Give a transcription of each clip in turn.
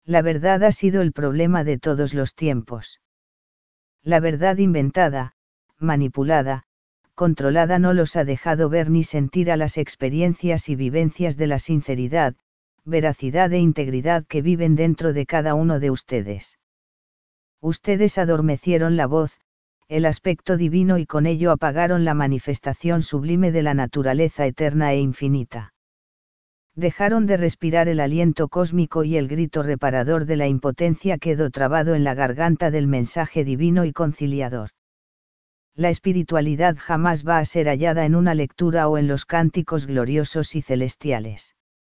La verdad ha sido el problema de todos los tiempos. La verdad inventada, manipulada, controlada no los ha dejado ver ni sentir a las experiencias y vivencias de la sinceridad, veracidad e integridad que viven dentro de cada uno de ustedes. Ustedes adormecieron la voz, el aspecto divino y con ello apagaron la manifestación sublime de la naturaleza eterna e infinita. Dejaron de respirar el aliento cósmico y el grito reparador de la impotencia quedó trabado en la garganta del mensaje divino y conciliador. La espiritualidad jamás va a ser hallada en una lectura o en los cánticos gloriosos y celestiales.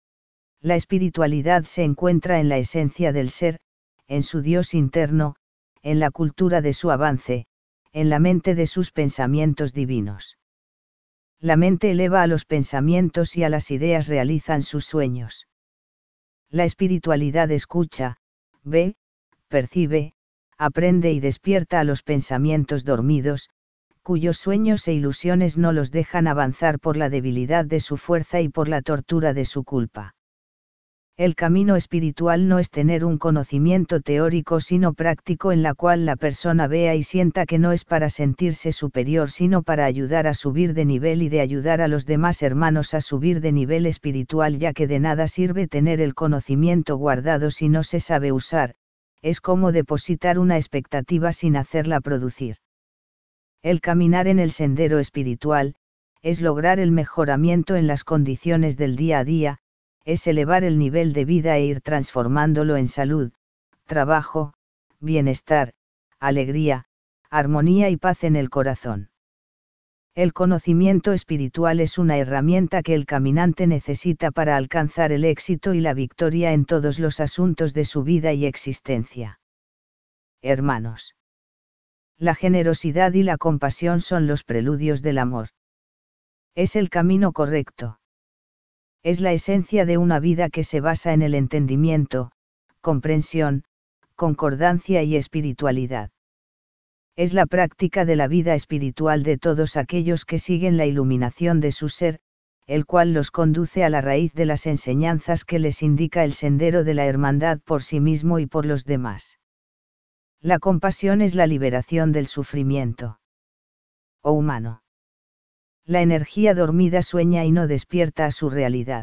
La espiritualidad se encuentra en la esencia del ser, en su Dios interno, en la cultura de su avance, en la mente de sus pensamientos divinos. La mente eleva a los pensamientos y a las ideas realizan sus sueños. La espiritualidad escucha, ve, percibe, aprende y despierta a los pensamientos dormidos, cuyos sueños e ilusiones no los dejan avanzar por la debilidad de su fuerza y por la tortura de su culpa. El camino espiritual no es tener un conocimiento teórico sino práctico en la cual la persona vea y sienta que no es para sentirse superior sino para ayudar a subir de nivel y de ayudar a los demás hermanos a subir de nivel espiritual, ya que de nada sirve tener el conocimiento guardado si no se sabe usar, es como depositar una expectativa sin hacerla producir. El caminar en el sendero espiritual, es lograr el mejoramiento en las condiciones del día a día, es elevar el nivel de vida e ir transformándolo en salud, trabajo, bienestar, alegría, armonía y paz en el corazón. El conocimiento espiritual es una herramienta que el caminante necesita para alcanzar el éxito y la victoria en todos los asuntos de su vida y existencia. Hermanos, la generosidad y la compasión son los preludios del amor. Es el camino correcto. Es la esencia de una vida que se basa en el entendimiento, comprensión, concordancia y espiritualidad. Es la práctica de la vida espiritual de todos aquellos que siguen la iluminación de su ser, el cual los conduce a la raíz de las enseñanzas que les indica el sendero de la hermandad por sí mismo y por los demás. La compasión es la liberación del sufrimiento. Oh humano. La energía dormida sueña y no despierta a su realidad.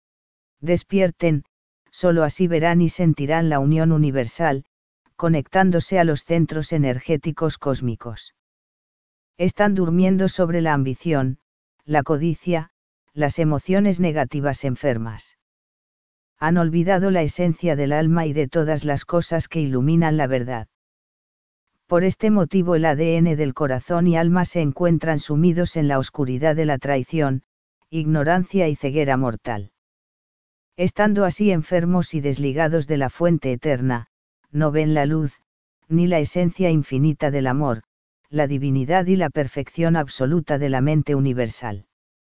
Despierten, solo así verán y sentirán la unión universal, conectándose a los centros energéticos cósmicos. Están durmiendo sobre la ambición, la codicia, las emociones negativas enfermas. Han olvidado la esencia del alma y de todas las cosas que iluminan la verdad. Por este motivo el ADN del corazón y alma se encuentran sumidos en la oscuridad de la traición, ignorancia y ceguera mortal. Estando así enfermos y desligados de la fuente eterna, no ven la luz, ni la esencia infinita del amor, la divinidad y la perfección absoluta de la mente universal.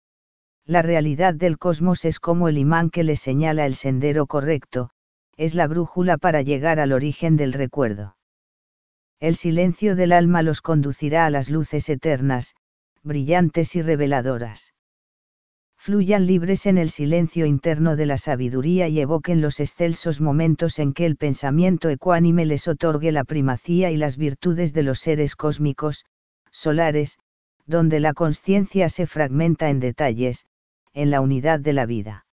La realidad del cosmos es como el imán que les señala el sendero correcto, es la brújula para llegar al origen del recuerdo. El silencio del alma los conducirá a las luces eternas, brillantes y reveladoras. Fluyan libres en el silencio interno de la sabiduría y evoquen los excelsos momentos en que el pensamiento ecuánime les otorgue la primacía y las virtudes de los seres cósmicos, solares, donde la consciencia se fragmenta en detalles, en la unidad de la vida.